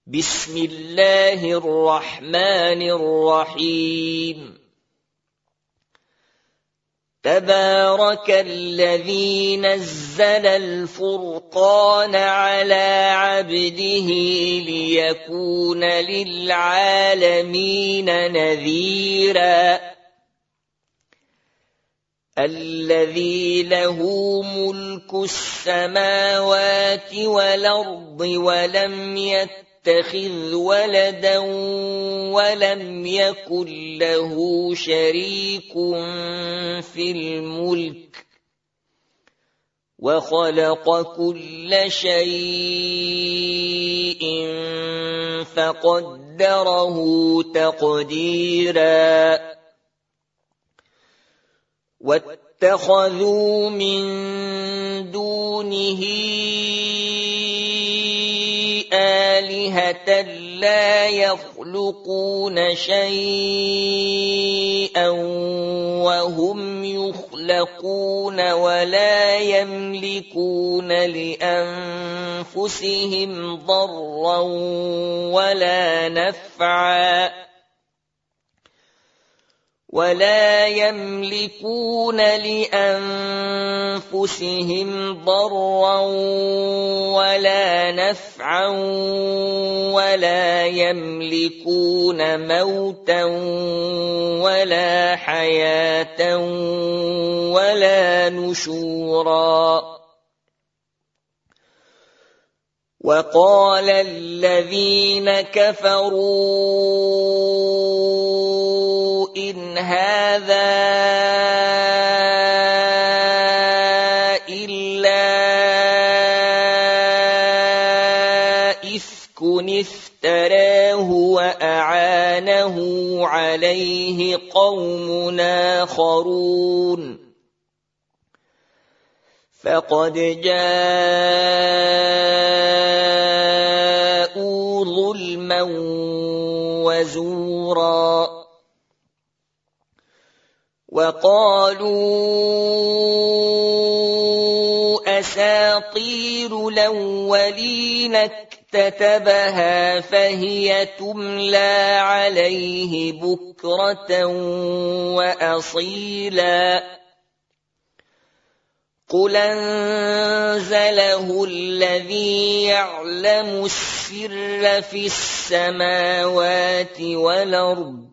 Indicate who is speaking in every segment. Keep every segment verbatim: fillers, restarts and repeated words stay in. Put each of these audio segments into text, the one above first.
Speaker 1: بسم الله الرحمن الرحيم تبارك الذي نزل الفرقان على عبده ليكون للعالمين نذيرا الذي له ملك السماوات والأرض ولم يتخذ ولدا ولم يكن له شريك في الملك وخلق كل شيء فقدره تقديرا واتخذوا من دونه آلهة لا يخلقون شيئا وهم يخلقون ولا يملكون لأنفسهم ضرا ولا نفعا ولا يملكون لأنفسهم ضرا ولا نفعا ولا يملكون موتا ولا حياة ولا نشورا وقال الذين كفروا إن هذا إلا إفك افتراه وأعانه عليه قوم آخرون فقد جاءوا ظلما وزورا وقالوا أساطير الأولين اكتتبها فهي تملى عليه بكرة وأصيلا قل أنزله الذي يعلم السر في السماوات والأرض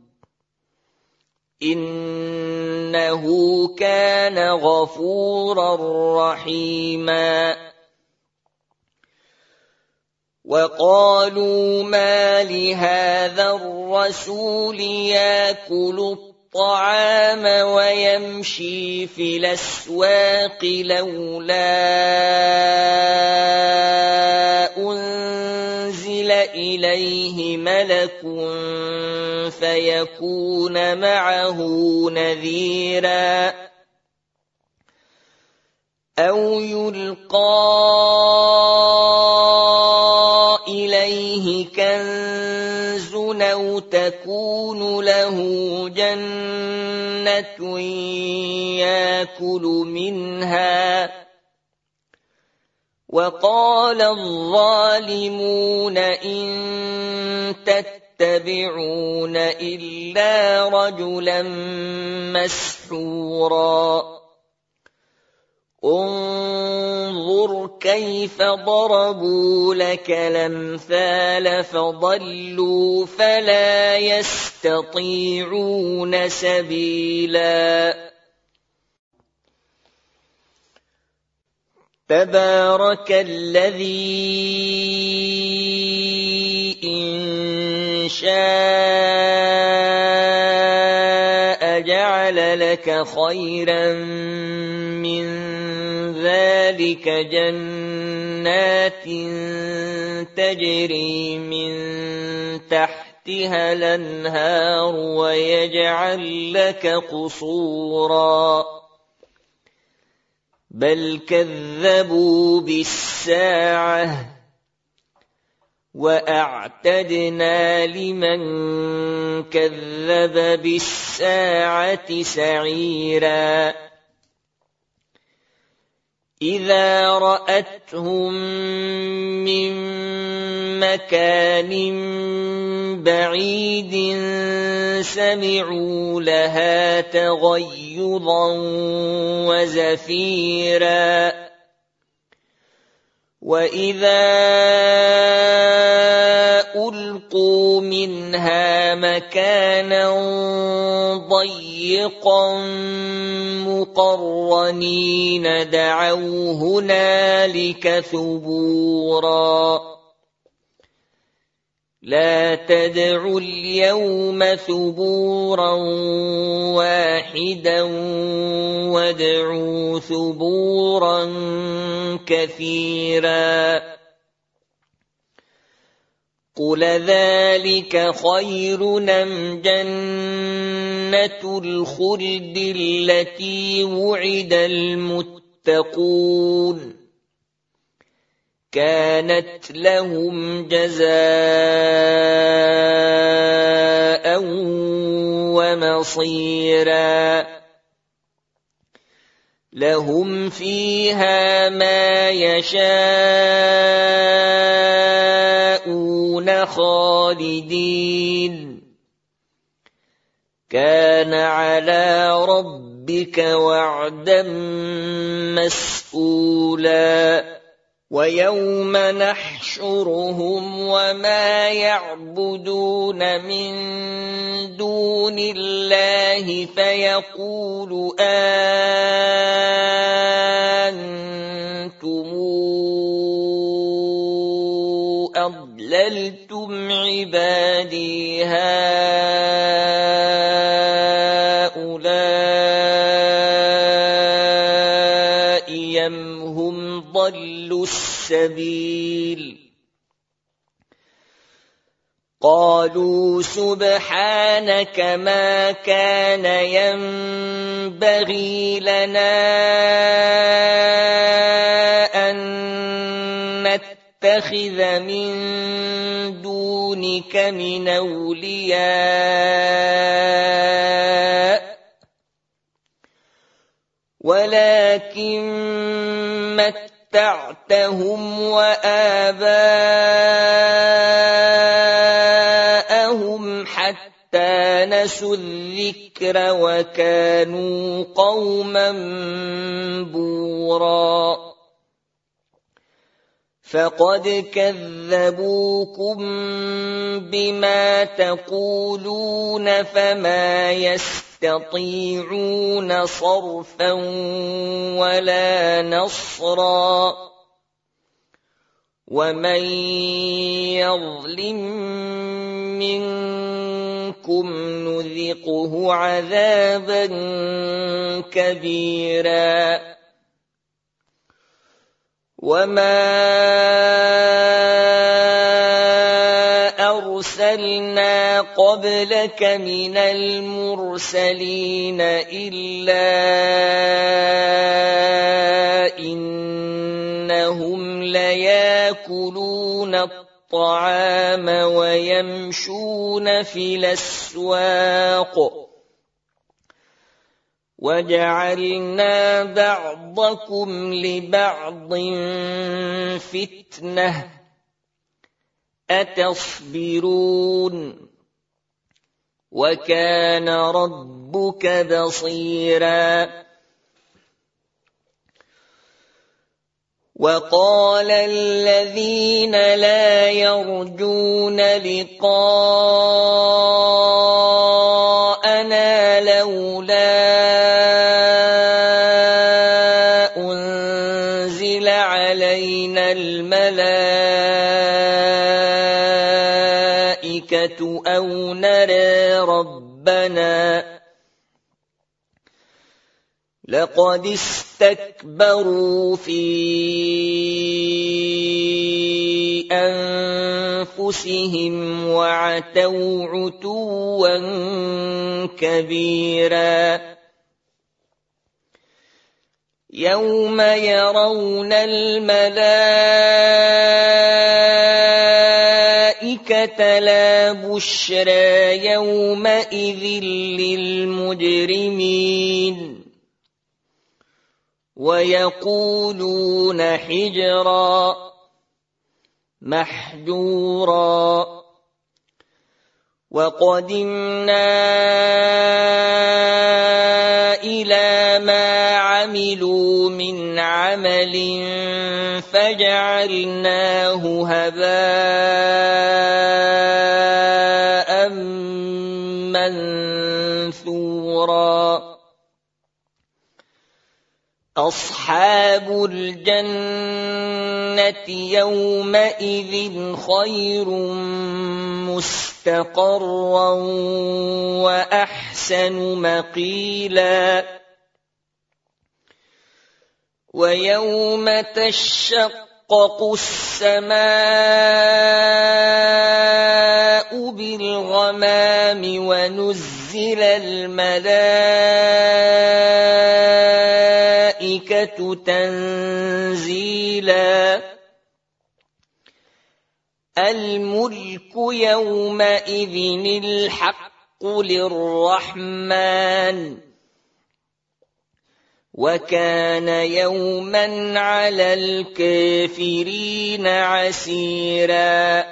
Speaker 1: إنه كان غفورا رحيما وقالوا ما لهذا الرسول يأكل الطعام ويمشي في الأسواق لولا أنزل إليه ملك فيكون معه نذيرا أو يلقى إليه كنز أو تكون له جنة يأكل منها وقال الظالمون إن تتبعون إلا رجلا مسحورا انظر كيف ضربوا لك الأمثال فضلوا فلا يستطيعون سبيلا تبارك الذي إن شاء جعل لك خيرا من ذلك جنات تجري من تحتها الأنهار ويجعل لك قصورا بل كذبوا بالساعة وأعتدنا لمن كذب بالساعة سعيرا إذا رأتهم من مكان بعيد سمعوا لها تغيظا وزفيرا وإذا ألقوا منها مكانا ضيقا مقرنين دعوا هنالك ثبورا لا تدعوا اليوم ثبورا واحدا وادعوا ثبورا كثيرا قل ذلك خير أم جنة الخلد التي وعد المتقون كانت لهم جزاء ومصيرا لهم فيها ما يشاءون خالدين كان على ربك وعدا مسئولا ويوم نحشرهم وما يعبدون من دون الله فيقول أنتم أضللتم عبادي هؤلاء أم هم ضلوا السبيل قالوا سبحانك ما كان ينبغي لنا أن نتخذ من دونك من أولياء ولكن متعتهم وآباءهم حتى نسوا الذكر وكانوا قوما بورا فقد كذبوكم بما تقولون فما يستطيعون صرفا ولا نصرا ومن يظلم منكم نذقه عذابا كبيرا وما أرسلنا قبلك من المرسلين إلا إنهم ليأكلون الطعام ويمشون في الأسواق وجعلنا بعضكم لبعض فتنة أتصبرون وكان ربك بصيرا وقال الذين لا يرجون لقاءنا لولا أنزل علينا الملائكة أو نرى ربنا لقد استكبروا في أنفسهم وعتوا عتوا كبيرا يوم يرون الملائكة لا بشرى يومئذ للمجرمين ويقولون حجرا محجورا وقدمنا إلى ما عملوا من عمل فجعلناه هباء منثورا أصحاب الجنة يومئذ خير مستقرا وأحسن مقيلا ويوم تشقق السماء بالغمام ونزل الملائكة تنزيلا الملك يومئذ الحق للرحمن وكان يوما على الكافرين عسيرا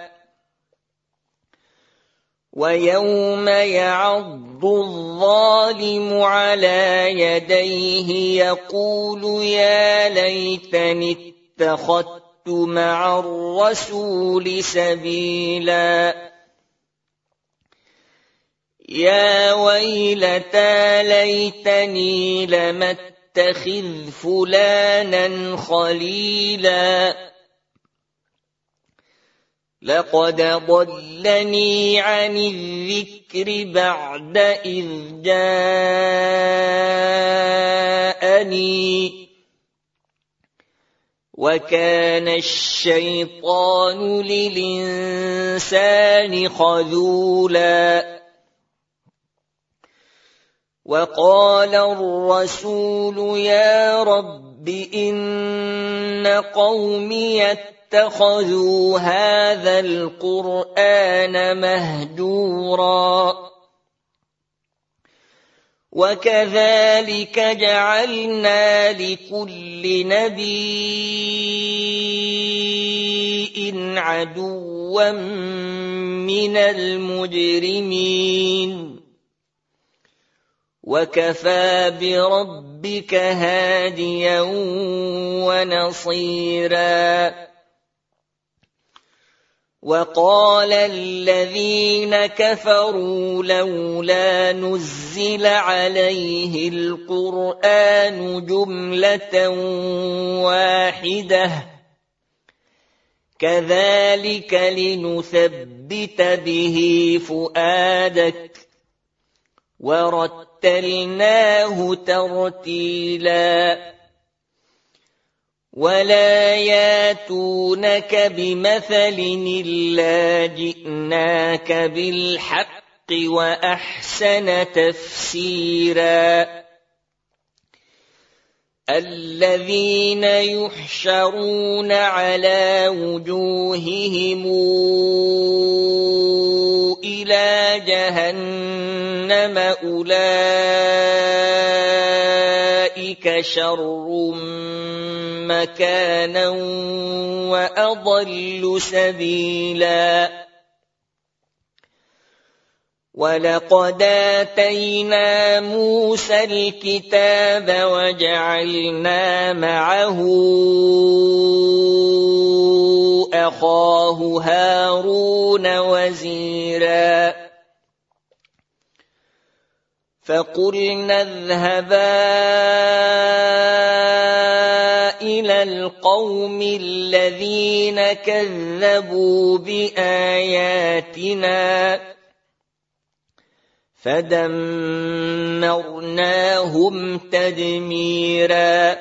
Speaker 1: ويوم يعض الظالم على يديه يقول يا ليتني اتخذت مع الرسول سبيلا يا ويلتى ليتني لم اتخذ فلانا خليلا لقد ضلني عن الذكر بعد إذ جاءني وكان الشيطان للإنسان خذولا وقال الرسول يا رب إن قومي اتخذوا هذا القرآن مهجورا وكذلك جعلنا لكل نبي عدوا من المجرمين وكفى بربك هاديا ونصيرا وقال الذين كفروا لولا نزل عليه القرآن جملة واحدة كذلك لنثبت به فؤادك ورتلناه ترتيلا ولا ياتونك بمثل إلا جئناك بالحق وأحسن تفسيرا الذين يحشرون على وجوههم إلى جهنم أولئك شر مكانا وأضل سبيلا ولقد آتينا موسى الكتاب وجعلنا معه أخاه هارون وزيرا فقلنا اذهبا إلى القوم الذين كذبوا بآياتنا فدمرناهم تدميرا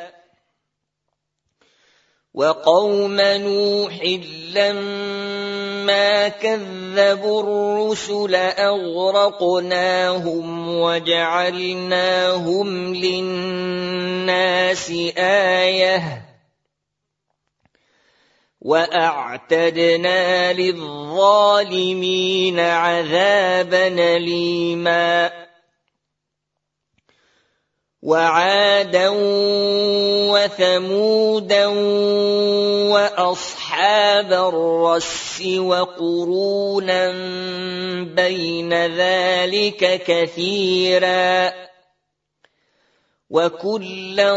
Speaker 1: وقوم نوح لما كذبوا الرسل أغرقناهم وجعلناهم للناس آية وأعتدنا للظالمين عذابا أليما وعادا وثمودا وأصحاب أَصْحَابَ الرَّسِّ وَقُرُونًا بَيْنَ ذَلِكَ كَثِيرًا وَكُلًّا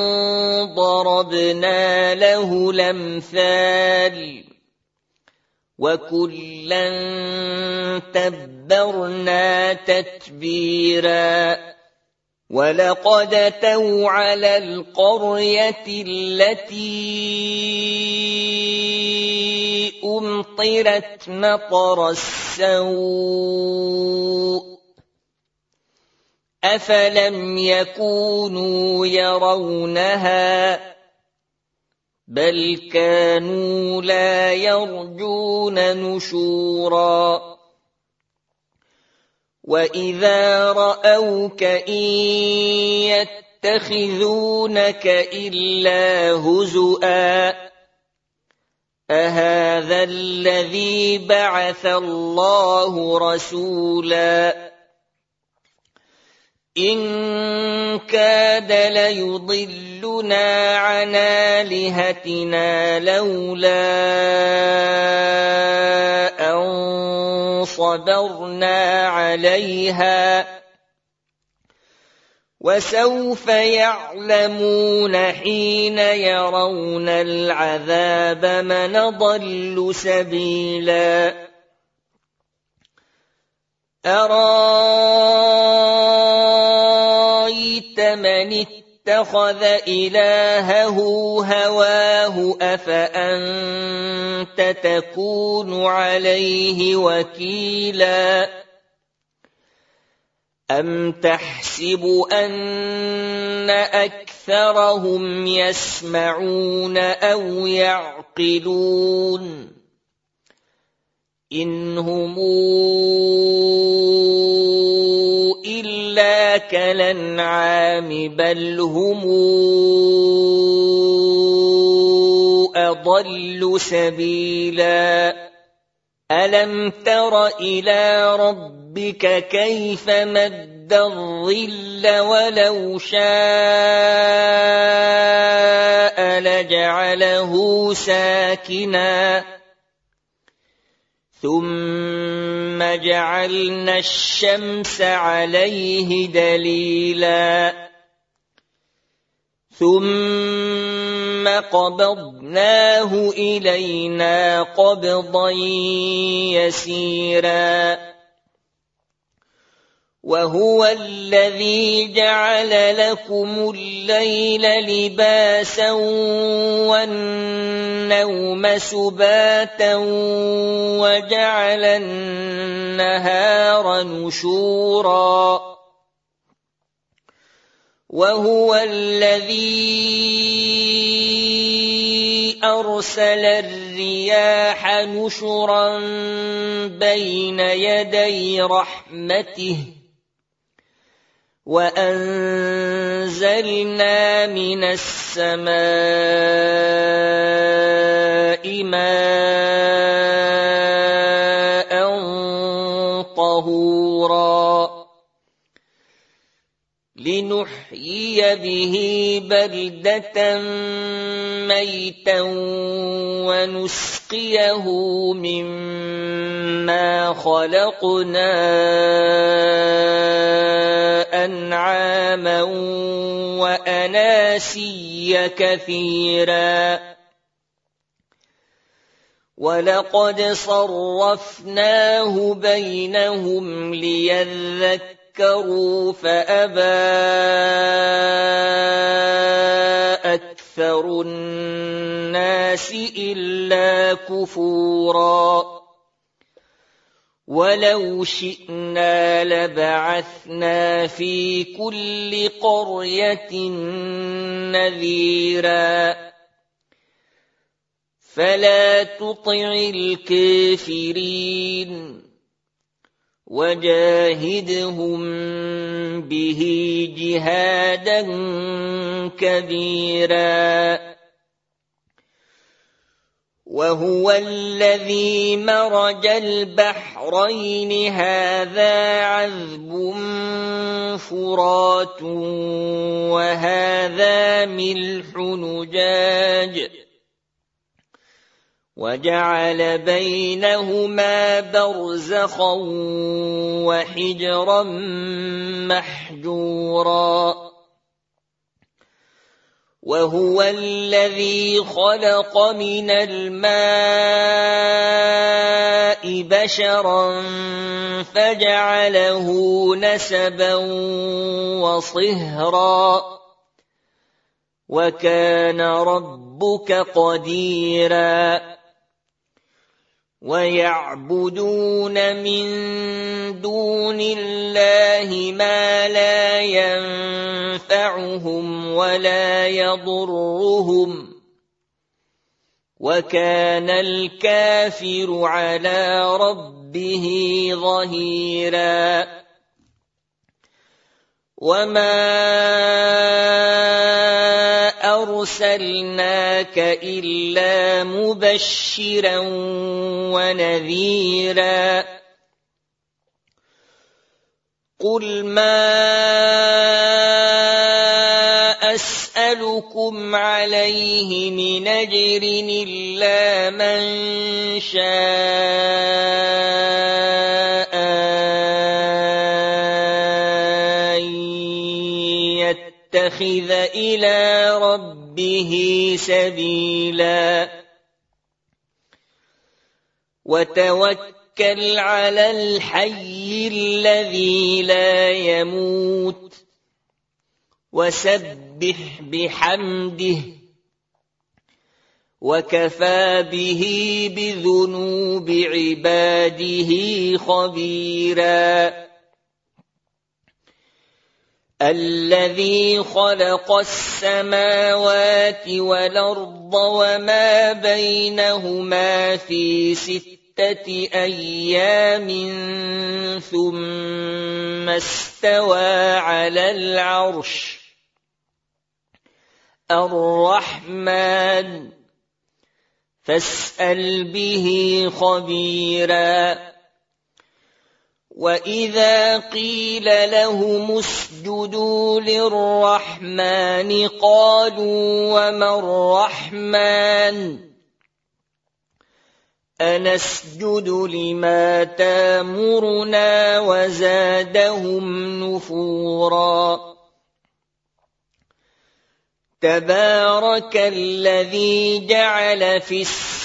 Speaker 1: ضَرَبْنَا لَهُ الْأَمْثَالَ وَكُلًّا تَبَّرْنَا تَتْبِيرًا وَلَقَدْ أَتَوْا عَلَى الْقَرْيَةِ الَّتِي أُمْطِرَتْ مَطَرَ السَّوْءِ أَفَلَمْ يَكُونُوا يَرَوْنَهَا بَلْ كَانُوا لَا يَرْجُونَ نُشُورًا وَإِذَا رَأَوْكَ إِن يَتَّخِذُونَكَ إِلَّا هُزُوًا أَهَذَا الَّذِي بَعَثَ اللَّهُ رَسُولًا إِن كَادَ لَيُضِلُّنَا عَنْ آلِهَتِنَا لَوْلَا أَن صَبَرْنَا عَلَيْهَا وَسَوْفَ يَعْلَمُونَ حِينَ يَرَوْنَ الْعَذَابَ مَنْ أَضَلُّ سَبِيلًا أَرَأَيْتَ مَنِ اتَّخَذَ إِلَٰهَهُ هَوَاهُ أَفَأَنتَ تَكُونُ عَلَيْهِ وَكِيلًا أَمْ تَحْسَبُ أَنَّ أَكْثَرَهُمْ يَسْمَعُونَ أَوْ يَعْقِلُونَ إِنْ هُمْ إِلَّا كَالْأَنْعَامِ بَلْ هُمْ أَضَلُّ سَبِيلًا أَلَمْ تَرَ إِلَى رَبِّكَ كَيْفَ مَدَّ الظِّلَّ وَلَوْ شَاءَ لَجَعَلَهُ سَاكِنًا ثُمَّ جَعَلْنَا الشَّمْسَ عَلَيْهِ دَلِيلًا ثُمَّ قَبَضْنَاهُ إِلَيْنَا قَبْضًا يَسِيرًا وَهُوَ الَّذِي جَعَلَ لَكُمُ اللَّيْلَ لِبَاسًا وَالنَّوْمَ سُبَاتًا وَجَعَلَ النَّهَارَ نُشُورًا وَهُوَ الَّذِي أَرْسَلَ الرِّيَاحَ نُشُرًا بَيْنَ يَدَيْ رَحْمَتِهِ وَأَنزَلْنَا مِنَ السَّمَاءِ مَاءً طَهُورًا لِنُحْيِيَ بِهِ بَلْدَةً مَّيْتًا وَنُسْقِيَهُ مِمَّا خَلَقْنَا أَنْعَامًا وَأَنَاسِيَّ كَثِيرًا وَلَقَدْ صَرَّفْنَاهُ بَيْنَهُمْ لِيَذَّكَّرُوا فَأَبَى أَكْثَرُ النَّاسِ إِلَّا كُفُورًا وَلَوْ شِئْنَا لَبَعَثْنَا فِي كُلِّ قَرْيَةٍ نَذِيرًا فَلَا تُطِعِ الْكَافِرِينَ وَجَاهِدْهُم بِهِ جِهَادًا كَبِيرًا وَهُوَ الَّذِي مَرَجَ الْبَحْرَيْنِ هَٰذَا عَذْبٌ فُرَاتٌ وَهَٰذَا مِلْحٌ أُجَاجٌ وجعل بينهما برزخا وحجرا محجورا وهو الذي خلق من الماء بشرا فجعله نسبا وصهرا وكان ربك قديرا ويعبدون من دون الله ما لا ينفعهم ولا يضرهم وكان الكافر على ربه ظهيرا وما أرسلناك إلا مبشرا ونذيرا قل ما أسألكم عليه من أجر إلا من شاء يتخذ إلى ربه سبيلا وتوكل على الحي الذي لا يموت وسبح بحمده وكفى به بذنوب عباده خبيرا الذي خلق السماوات والأرض وما بينهما في ستة أيام ثم استوى على العرش الرحمن فاسأل به خبيرا وإذا قيل لهم اسجدوا للرحمن قالوا وما الرحمن أنسجد لما تامرنا وزادهم نفورا تبارك الذي جعل في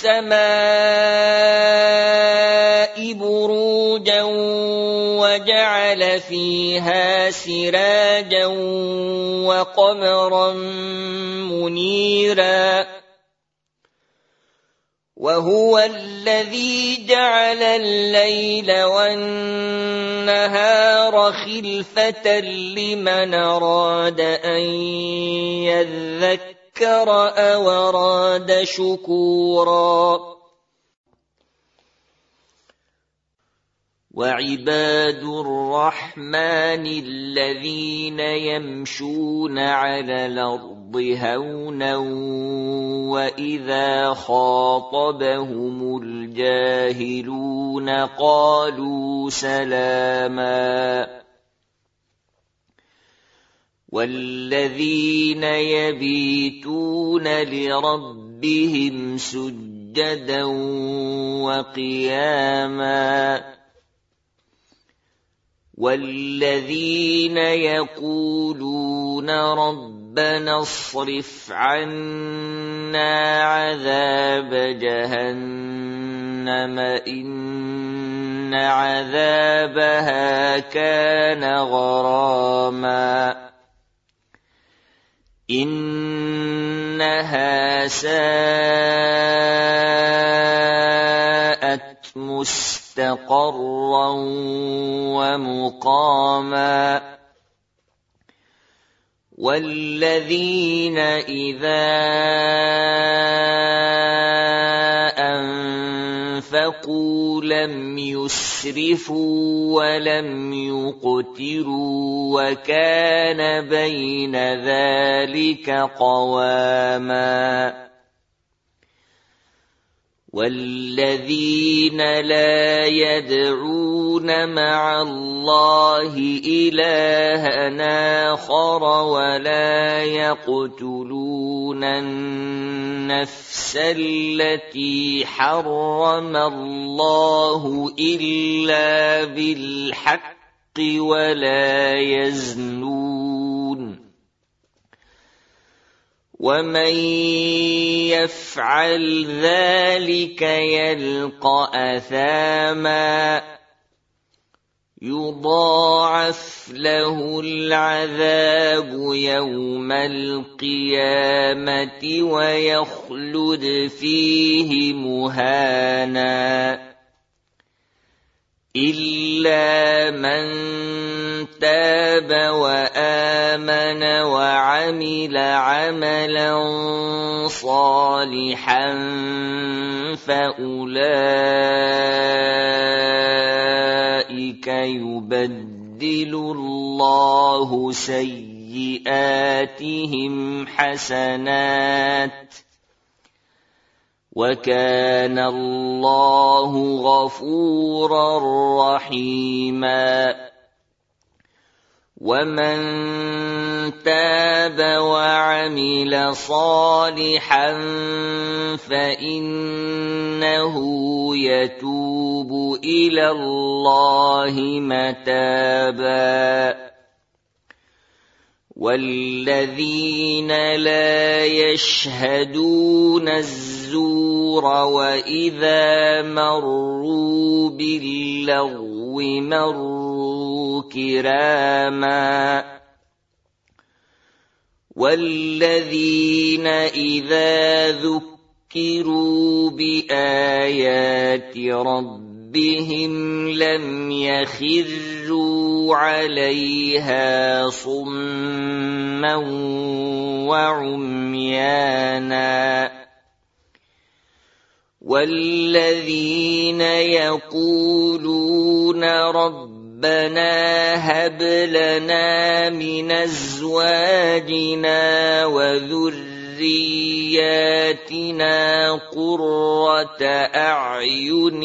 Speaker 1: السماء بروجا وجعل فيها سراجا وقمرا منيرا وهو الذي جعل الليل والنهار خلفة لمن أراد أن يذكر أو أراد شكورا وعباد الرحمن الذين يمشون على الأرض هونا وإذا خاطبهم الجاهلون قالوا سلاما والذين يبيتون لربهم سجدا وقياما والذين يقولون ربنا اصرف عنا عذاب جهنم إن عذابها كان غراما إنها ساءت مستقرا ومقاما والذين إذا أنفقوا لم يسرفوا ولم يقتروا وكان بين ذلك قواما وَالَّذِينَ لَا يَدْعُونَ مَعَ اللَّهِ إِلَٰهًا آخَرَ وَلَا يَقْتُلُونَ النَّفْسَ الَّتِي حَرَّمَ اللَّهُ إِلَّا بِالْحَقِّ وَلَا يَزْنُونَ وَمَن يَفْعَلْ ذَلِكَ يَلْقَ أَثَامًا يُضَاعَفْ لَهُ الْعَذَابُ يَوْمَ الْقِيَامَةِ وَيَخْلُدْ فِيهِ مُهَانًا إِلَّا مَن تَابَ وَآمَنَ وَعَمِلَ عَمَلًا صَالِحًا فَأُولَٰئِكَ يُبَدِّلُ اللَّهُ سَيِّئَاتِهِمْ حَسَنَاتٍ وَكَانَ اللَّهُ غَفُورًا رَّحِيمًا وَمَن تَابَ وَعَمِلَ صَالِحًا فَإِنَّهُ يَتُوبُ إِلَى اللَّهِ مَتَابًا وَالَّذِينَ لَا يَشْهَدُونَ الزُّورَ وَإِذَا مَرُّوا بِاللَّغْوِ مَرُّوا كِرَامًا وَالَّذِينَ إِذَا ذُكِّرُوا بِآيَاتِ رَبِّهِمْ لَمْ يَخِرُّوا عَلَيْهَا صُمًّا وَعُمْيَانًا وَالَّذِينَ يَقُولُونَ رَبَّنَا هَبْ لَنَا مِنْ أَزْوَاجِنَا وَذُرِّيَّاتِنَا قُرَّةَ أَعْيُنٍ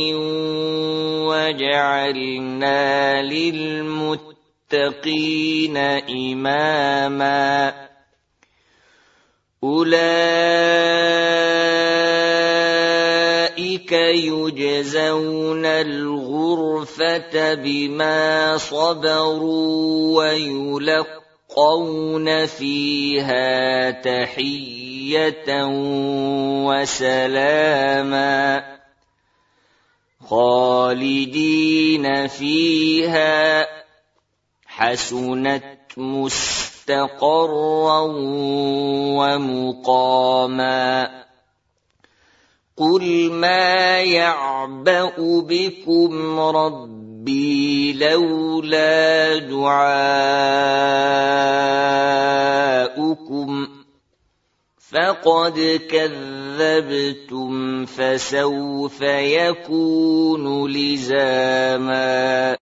Speaker 1: وَاجْعَلْنَا لِلْمُتَّقِينَ إِمَامًا أُولَئِكَ يُجْزَوْنَ الْغُرْفَةَ بِمَا صَبَرُوا وَيُلَقَّوْنَ فِيهَا تَحِيَّةً وَسَلَامًا خَالِدِينَ فِيهَا حَسُنَتْ مُسْتَقَرًّا وَمُقَامًا قُلْ مَا يَعْبَأُ بِكُمْ رَبِّي لَوْلَا دُعَاؤُكُمْ فَقَدْ كَذَّبْتُمْ فَسَوْفَ يَكُونُ لِزَامًا